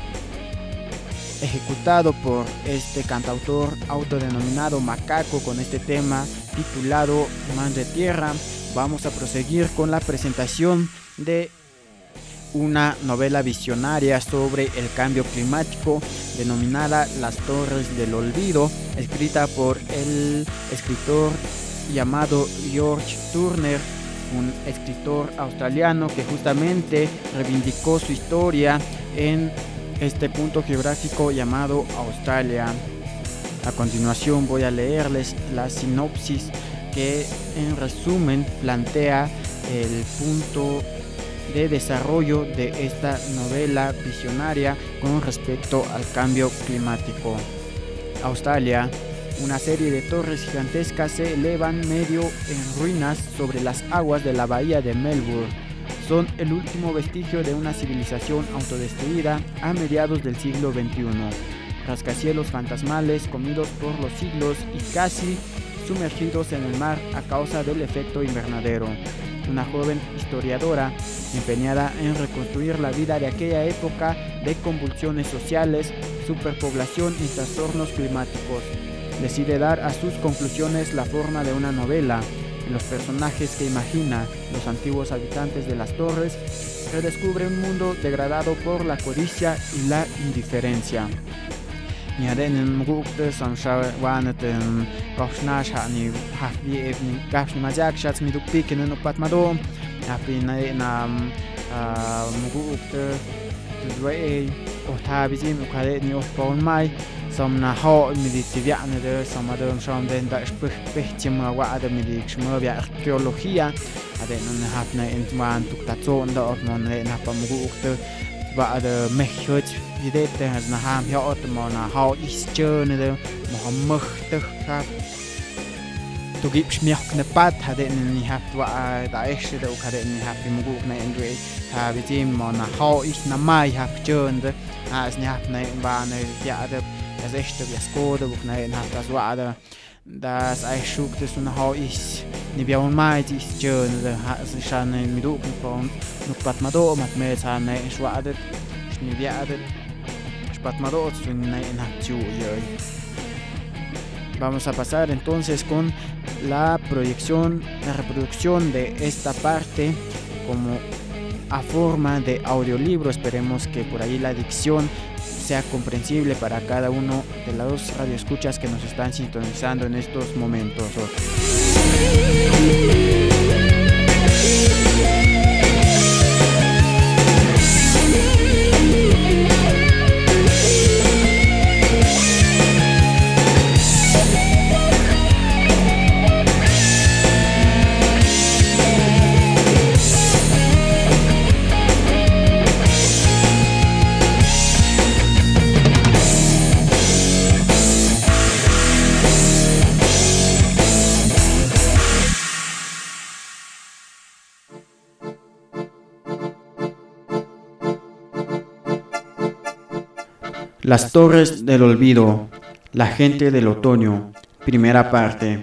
ejecutado por este cantautor autodenominado Macaco con este tema titulado Man de Tierra, vamos a proseguir con la presentación de una novela visionaria sobre el cambio climático denominada Las Torres del Olvido, escrita por el escritor llamado George Turner, un escritor australiano que justamente reivindicó su historia en este punto geográfico llamado Australia. A continuación voy a leerles la sinopsis que en resumen plantea el punto de desarrollo de esta novela visionaria con respecto al cambio climático. Australia, una serie de torres gigantescas se elevan medio en ruinas sobre las aguas de la bahía de Melbourne. Son el último vestigio de una civilización autodestruida a mediados del siglo XXI. Rascacielos fantasmales comidos por los siglos y casi sumergidos en el mar a causa del efecto invernadero. Una joven historiadora empeñada en reconstruir la vida de aquella época de convulsiones sociales, superpoblación y trastornos climáticos, decide dar a sus conclusiones la forma de una novela. Los personajes que imagina, los antiguos habitantes de las torres, redescubre un mundo degradado por la codicia y la indiferencia. Somna ha midi tiviane de samadon sham den da spechtim waade midi shmobia arkeologia aden un hafne entman tuktatson da otmon na pamugukte waade mechot videte has na ham ja otmon ha is journey de mohammed ha du gibst mir ne pat haden ni haft wa da echte de ok haden ni haft muguk na endwe ha vidim mon ha is na mai haft journey has ni haft na bane ja de das echte wie Skoda, wo ich hat das war das ich schuk das und how ist nicht wie ein Mai ist schön das ist schon mit oben von noch pat mado mit mehr sein ich war das nicht wie das pat mado zu nein hat zu Vamos a pasar entonces con la reproducción de esta parte como a forma de audiolibro. Esperemos que por ahí la dicción sea comprensible para cada uno de las dos radioescuchas que nos están sintonizando en estos momentos. Las Torres del Olvido, la gente del otoño, primera parte.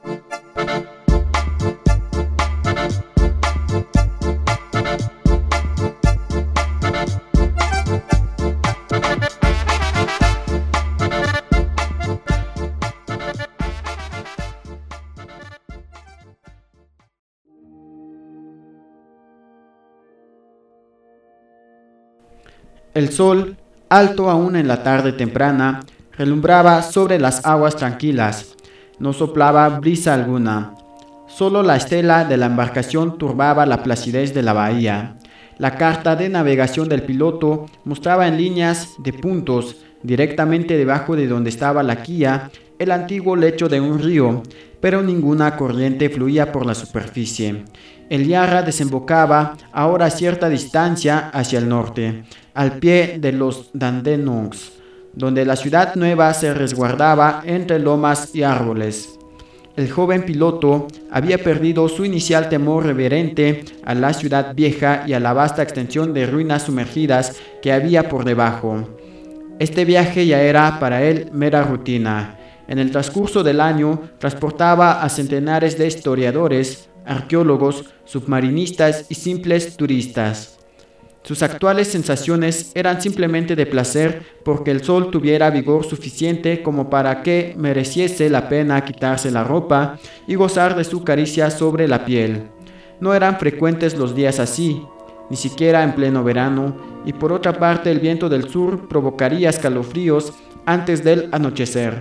El sol, alto aún en la tarde temprana, relumbraba sobre las aguas tranquilas. No soplaba brisa alguna. Solo la estela de la embarcación turbaba la placidez de la bahía. La carta de navegación del piloto mostraba en líneas de puntos, directamente debajo de donde estaba la quilla, el antiguo lecho de un río, pero ninguna corriente fluía por la superficie. El Yarra desembocaba ahora a cierta distancia hacia el norte, al pie de los Dandenongs, donde la ciudad nueva se resguardaba entre lomas y árboles. El joven piloto había perdido su inicial temor reverente a la ciudad vieja y a la vasta extensión de ruinas sumergidas que había por debajo. Este viaje ya era para él mera rutina. En el transcurso del año transportaba a centenares de historiadores, arqueólogos, submarinistas y simples turistas. Sus actuales sensaciones eran simplemente de placer porque el sol tuviera vigor suficiente como para que mereciese la pena quitarse la ropa y gozar de su caricia sobre la piel. No eran frecuentes los días así, ni siquiera en pleno verano, y por otra parte el viento del sur provocaría escalofríos antes del anochecer.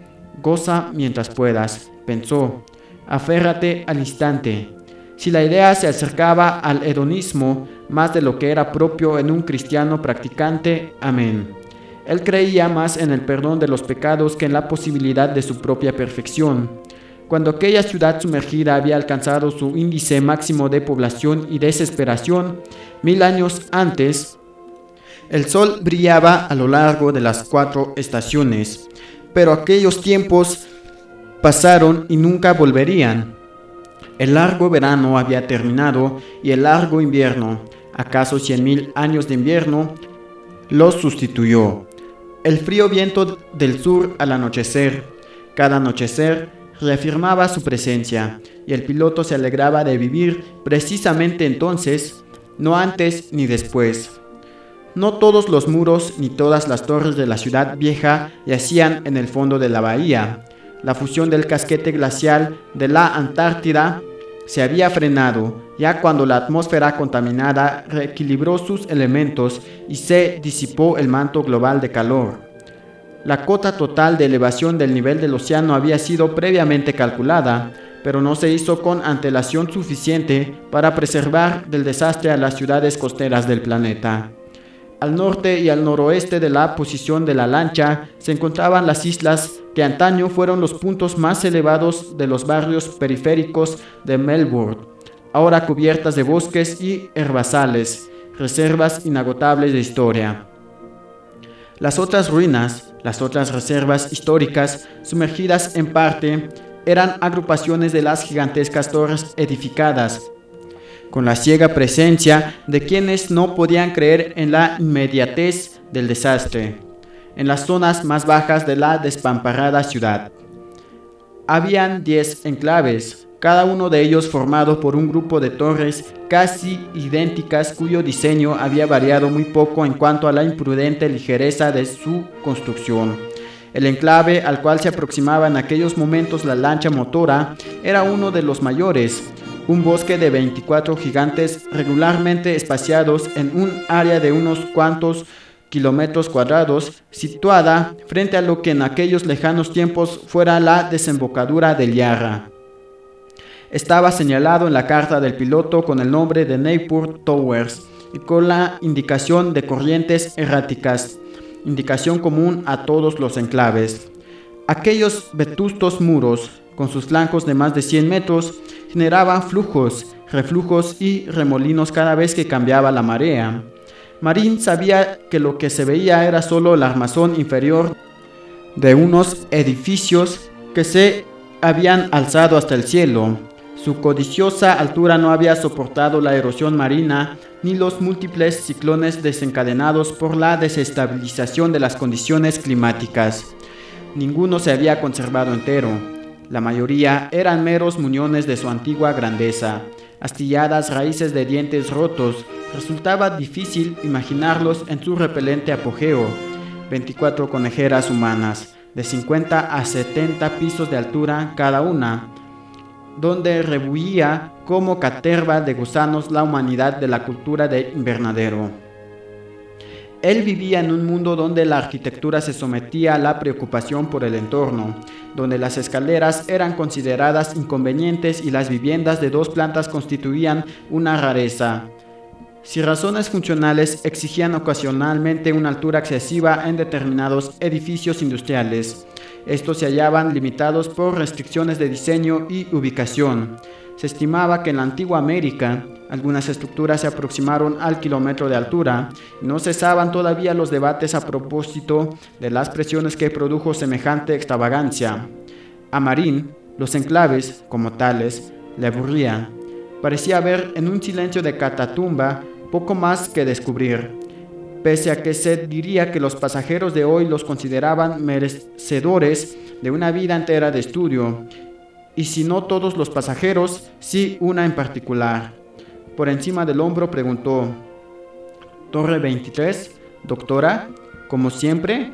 Goza mientras puedas, pensó, aférrate al instante. Si la idea se acercaba al hedonismo más de lo que era propio en un cristiano practicante, amén. Él creía más en el perdón de los pecados que en la posibilidad de su propia perfección. Cuando aquella ciudad sumergida había alcanzado su índice máximo de población y desesperación, 1000 años antes, el sol brillaba a lo largo de las 4 estaciones, pero aquellos tiempos pasaron y nunca volverían. El largo verano había terminado y el largo invierno, acaso 100.000 años de invierno, los sustituyó. El frío viento del sur al anochecer, cada anochecer, reafirmaba su presencia, y el piloto se alegraba de vivir precisamente entonces, no antes ni después. No todos los muros ni todas las torres de la ciudad vieja yacían en el fondo de la bahía. La fusión del casquete glacial de la Antártida se había frenado, ya cuando la atmósfera contaminada reequilibró sus elementos y se disipó el manto global de calor. La cota total de elevación del nivel del océano había sido previamente calculada, pero no se hizo con antelación suficiente para preservar del desastre a las ciudades costeras del planeta. Al norte y al noroeste de la posición de la lancha se encontraban las islas que antaño fueron los puntos más elevados de los barrios periféricos de Melbourne, ahora cubiertas de bosques y herbazales, reservas inagotables de historia. Las otras ruinas, las otras reservas históricas, sumergidas en parte, eran agrupaciones de las gigantescas torres edificadas, con la ciega presencia de quienes no podían creer en la inmediatez del desastre, en las zonas más bajas de la despamparada ciudad. Habían 10 enclaves, cada uno de ellos formado por un grupo de torres casi idénticas cuyo diseño había variado muy poco en cuanto a la imprudente ligereza de su construcción. El enclave al cual se aproximaba en aquellos momentos la lancha motora era uno de los mayores, un bosque de 24 gigantes regularmente espaciados en un área de unos cuantos kilómetros cuadrados, situada frente a lo que en aquellos lejanos tiempos fuera la desembocadura del Yarra. Estaba señalado en la carta del piloto con el nombre de Newport Towers y con la indicación de corrientes erráticas, indicación común a todos los enclaves. Aquellos vetustos muros, con sus flancos de más de 100 metros, generaban flujos, reflujos y remolinos cada vez que cambiaba la marea. Marín sabía que lo que se veía era solo el armazón inferior de unos edificios que se habían alzado hasta el cielo. Su codiciosa altura no había soportado la erosión marina ni los múltiples ciclones desencadenados por la desestabilización de las condiciones climáticas. Ninguno se había conservado entero. La mayoría eran meros muñones de su antigua grandeza, astilladas raíces de dientes rotos. Resultaba difícil imaginarlos en su repelente apogeo. 24 conejeras humanas, de 50 a 70 pisos de altura cada una, donde rebullía como caterva de gusanos la humanidad de la cultura de invernadero. Él vivía en un mundo donde la arquitectura se sometía a la preocupación por el entorno, donde las escaleras eran consideradas inconvenientes y las viviendas de 2 plantas constituían una rareza. Si razones funcionales exigían ocasionalmente una altura excesiva en determinados edificios industriales, estos se hallaban limitados por restricciones de diseño y ubicación. Se estimaba que en la antigua América, algunas estructuras se aproximaron al kilómetro de altura y no cesaban todavía los debates a propósito de las presiones que produjo semejante extravagancia. A Marín, los enclaves, como tales, le aburrían. Parecía ver en un silencio de catatumba poco más que descubrir, pese a que se diría que los pasajeros de hoy los consideraban merecedores de una vida entera de estudio, y si no todos los pasajeros, sí una en particular. Por encima del hombro preguntó: «¿Torre 23, doctora?» «Como siempre»,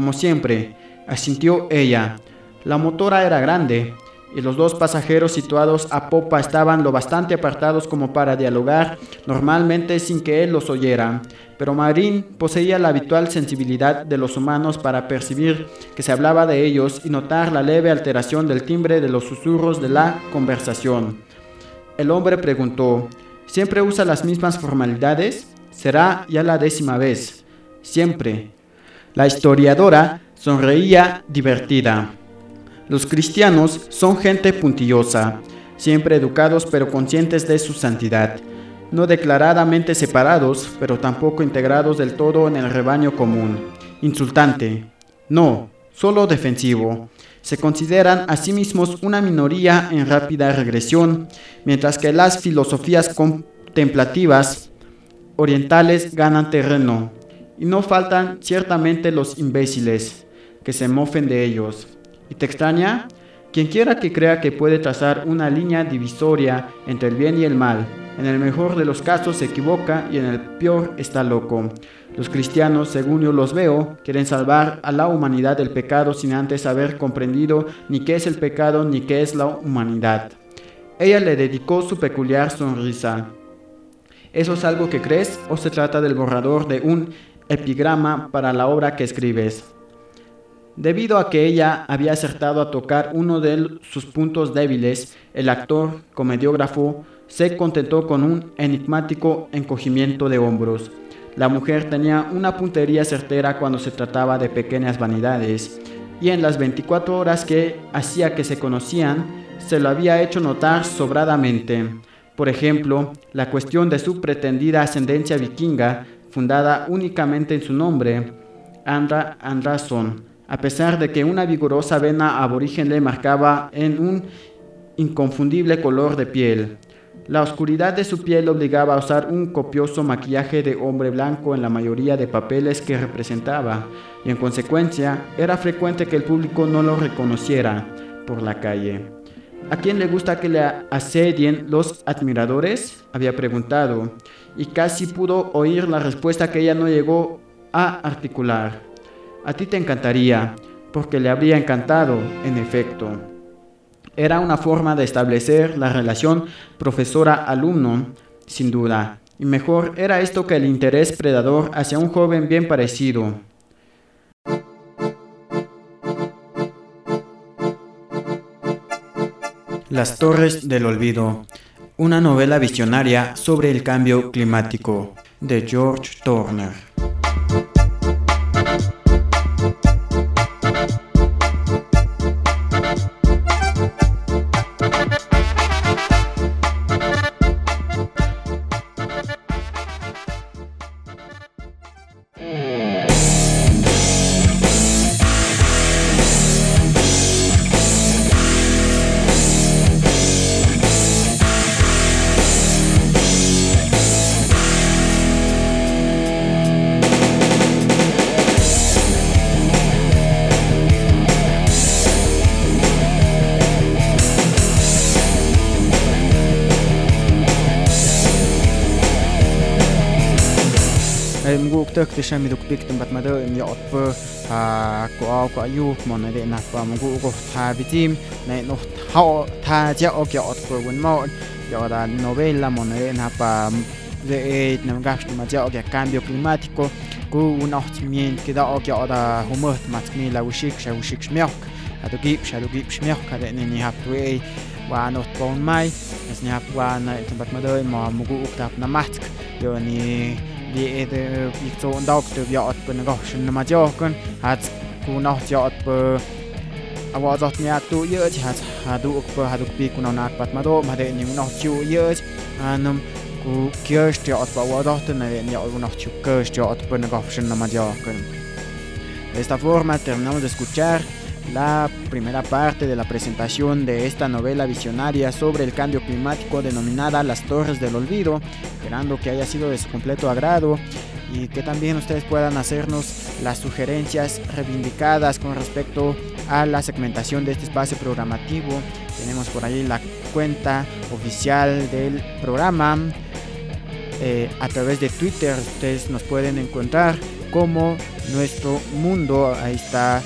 asintió ella. La motora era grande, y los 2 pasajeros situados a popa estaban lo bastante apartados como para dialogar normalmente sin que él los oyera, pero Marín poseía la habitual sensibilidad de los humanos para percibir que se hablaba de ellos y notar la leve alteración del timbre de los susurros de la conversación. El hombre preguntó: «¿Siempre usa las mismas formalidades? Será ya la 10ª vez». «Siempre». La historiadora sonreía divertida. Los cristianos son gente puntillosa, siempre educados pero conscientes de su santidad, no declaradamente separados, pero tampoco integrados del todo en el rebaño común. Insultante. No, solo defensivo. Se consideran a sí mismos una minoría en rápida regresión, mientras que las filosofías contemplativas orientales ganan terreno, y no faltan ciertamente los imbéciles que se mofen de ellos. ¿Y te extraña? Quienquiera que crea que puede trazar una línea divisoria entre el bien y el mal, en el mejor de los casos se equivoca y en el peor está loco. Los cristianos, según yo los veo, quieren salvar a la humanidad del pecado sin antes haber comprendido ni qué es el pecado ni qué es la humanidad. Ella le dedicó su peculiar sonrisa. ¿Eso es algo que crees o se trata del borrador de un epigrama para la obra que escribes? Debido a que ella había acertado a tocar uno de sus puntos débiles, el actor comediógrafo se contentó con un enigmático encogimiento de hombros. La mujer tenía una puntería certera cuando se trataba de pequeñas vanidades, y en las 24 horas que hacía que se conocían, se lo había hecho notar sobradamente. Por ejemplo, la cuestión de su pretendida ascendencia vikinga, fundada únicamente en su nombre, Andra Andrason, a pesar de que una vigorosa vena aborigen le marcaba en un inconfundible color de piel. La oscuridad de su piel obligaba a usar un copioso maquillaje de hombre blanco en la mayoría de papeles que representaba, y en consecuencia era frecuente que el público no lo reconociera por la calle. ¿A quién le gusta que le asedien los admiradores?, había preguntado, y casi pudo oír la respuesta que ella no llegó a articular. A ti te encantaría, porque le habría encantado, en efecto. Era una forma de establecer la relación profesora-alumno, sin duda, y mejor era esto que el interés predador hacia un joven bien parecido. Las Torres del Olvido, una novela visionaria sobre el cambio climático, de George Turner. Tök tisha miduk pikten bat mado im yot po ko ayu mon de na pa mo go ta bitim ne no ta ja ok yot po won mo yo da novela mon de na pa de nam gash ma ja ok cambio climático go un ochtmien ke da ok yo da humot mat mi la ushik shmiok ado gib shmiok ka de ni hap we wa not bon mai es ni hap wa na bat mado mo go ok tap na mat yo ni die de so und auch de ja bin goschen ma joken hat ku noch ja aber sagt mir du jetzt hat du bi ku noch pat ma do ma de ni noch chu jetzt anum ku kirst ja aber sagt ne ja noch chu kirst ja bin goschen ma joken. De esta forma terminamos de escuchar la primera parte de la presentación de esta novela visionaria sobre el cambio climático denominada Las Torres del Olvido, esperando que haya sido de su completo agrado y que también ustedes puedan hacernos las sugerencias reivindicadas con respecto a la segmentación de este espacio programativo. Tenemos por ahí la cuenta oficial del programa. A través de Twitter ustedes nos pueden encontrar como Nuestro Mundo. Ahí está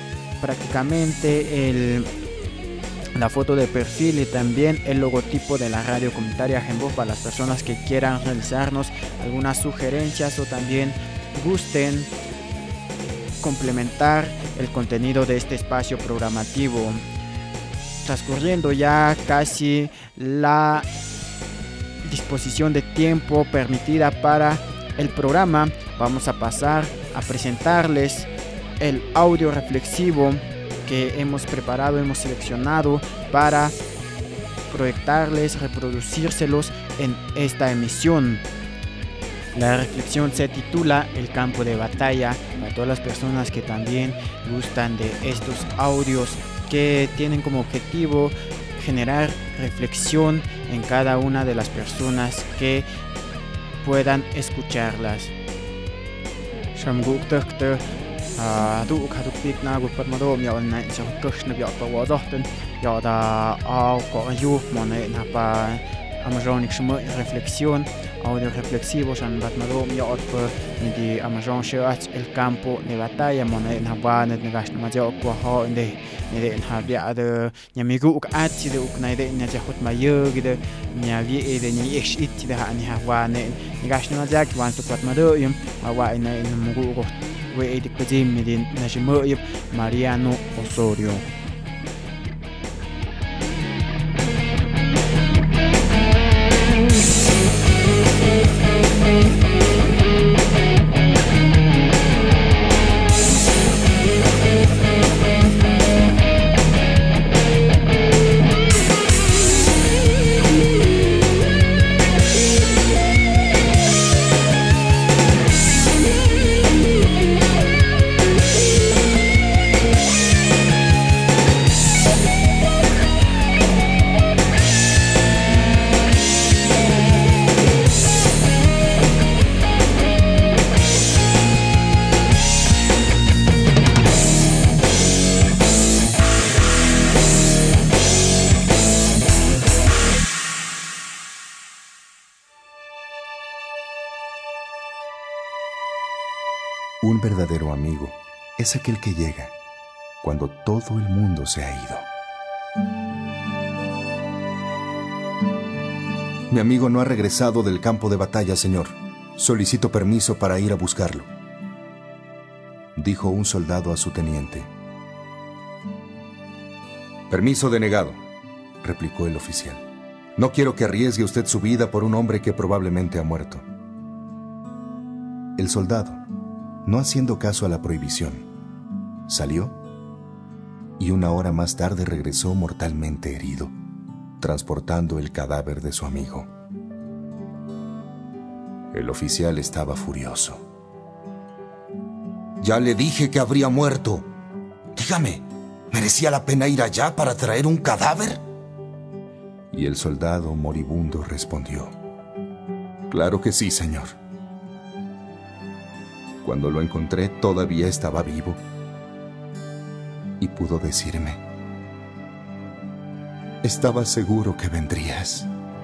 prácticamente la foto de perfil y también el logotipo de la radio comunitaria Gembo para las personas que quieran realizarnos algunas sugerencias o también gusten complementar el contenido de este espacio programativo. Transcurriendo ya casi la disposición de tiempo permitida para el programa, vamos a pasar a presentarles el audio reflexivo que hemos preparado, hemos seleccionado para proyectarles, reproducírselos en esta emisión. La reflexión se titula El campo de batalla, para todas las personas que también gustan de estos audios que tienen como objetivo generar reflexión en cada una de las personas que puedan escucharlas. Du kan pik na go pat madom ya na so kushna ya pa wa dohten ya da au ko yu mon na pa Amazonic reflexión, audio reflexivo, San Batmado, Yot, de Amazon Sheach, el campo de batalla, Monet, Habanet, Negash, Majo, Quaho, de Habia, de Yamigu, Ati, the Uknaide, Najahut Mayo, the Navi, the Nish, the Hawane, Negash, Najak, wants to put Madorium, Awa in Mugu, where it could be in Najimo, Mariano Osorio. Un verdadero amigo es aquel que llega cuando todo el mundo se ha ido. Mi amigo no ha regresado del campo de batalla, señor. Solicito permiso para ir a buscarlo, dijo un soldado a su teniente. Permiso denegado, replicó el oficial. No quiero que arriesgue usted su vida por un hombre que probablemente ha muerto. El soldado, no haciendo caso a la prohibición, salió y 1 hora más tarde regresó mortalmente herido, transportando el cadáver de su amigo. El oficial estaba furioso. Ya le dije que habría muerto. Dígame, ¿merecía la pena ir allá para traer un cadáver? Y el soldado moribundo respondió: claro que sí, señor. Cuando lo encontré, todavía estaba vivo y pudo decirme: estaba seguro que vendrías.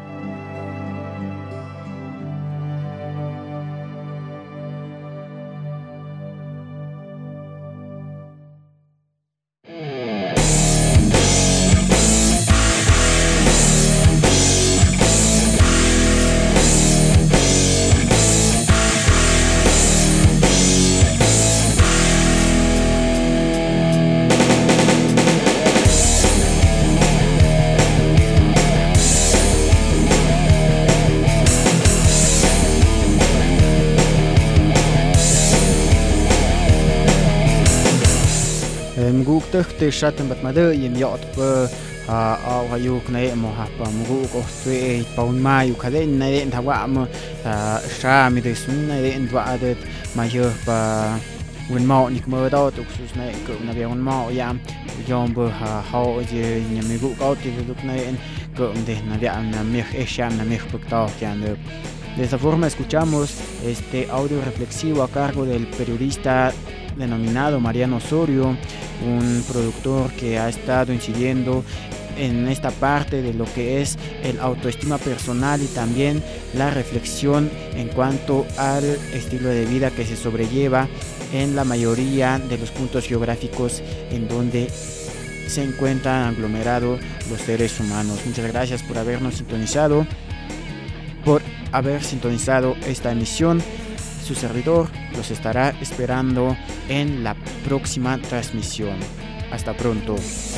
Töchte Schatten bat Made im Jot a Juk ne mo hapa Mugu Ostwe Paun Juk Haden ne Tawam Shami de Sunna in Dwadet Major pa un Mau Nik Murdo Tuxus ne na un Mau Yam Jombo How Yamigu out Luk ne de na Mir Esham na Mir Pukta de esta forma escuchamos este audio reflexivo a cargo del periodista denominado Mariano Osorio, un productor que ha estado incidiendo en esta parte de lo que es el autoestima personal y también la reflexión en cuanto al estilo de vida que se sobrelleva en la mayoría de los puntos geográficos en donde se encuentran aglomerados los seres humanos. Muchas gracias por habernos sintonizado, por haber sintonizado esta emisión. Su servidor los estará esperando en la próxima transmisión. Hasta pronto.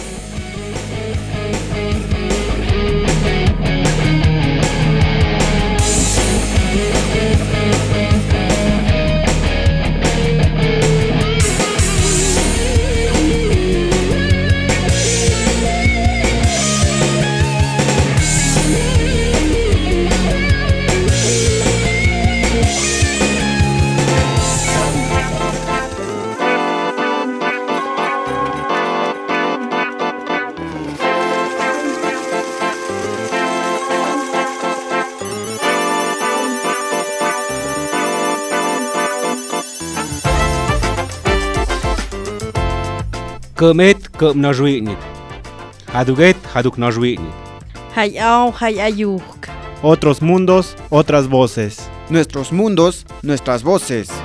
Көмет көм ножвинит. Хадугет хадук ножвинит. Hay au hay ayuk. Otros mundos, otras voces. Nuestros mundos, nuestras voces.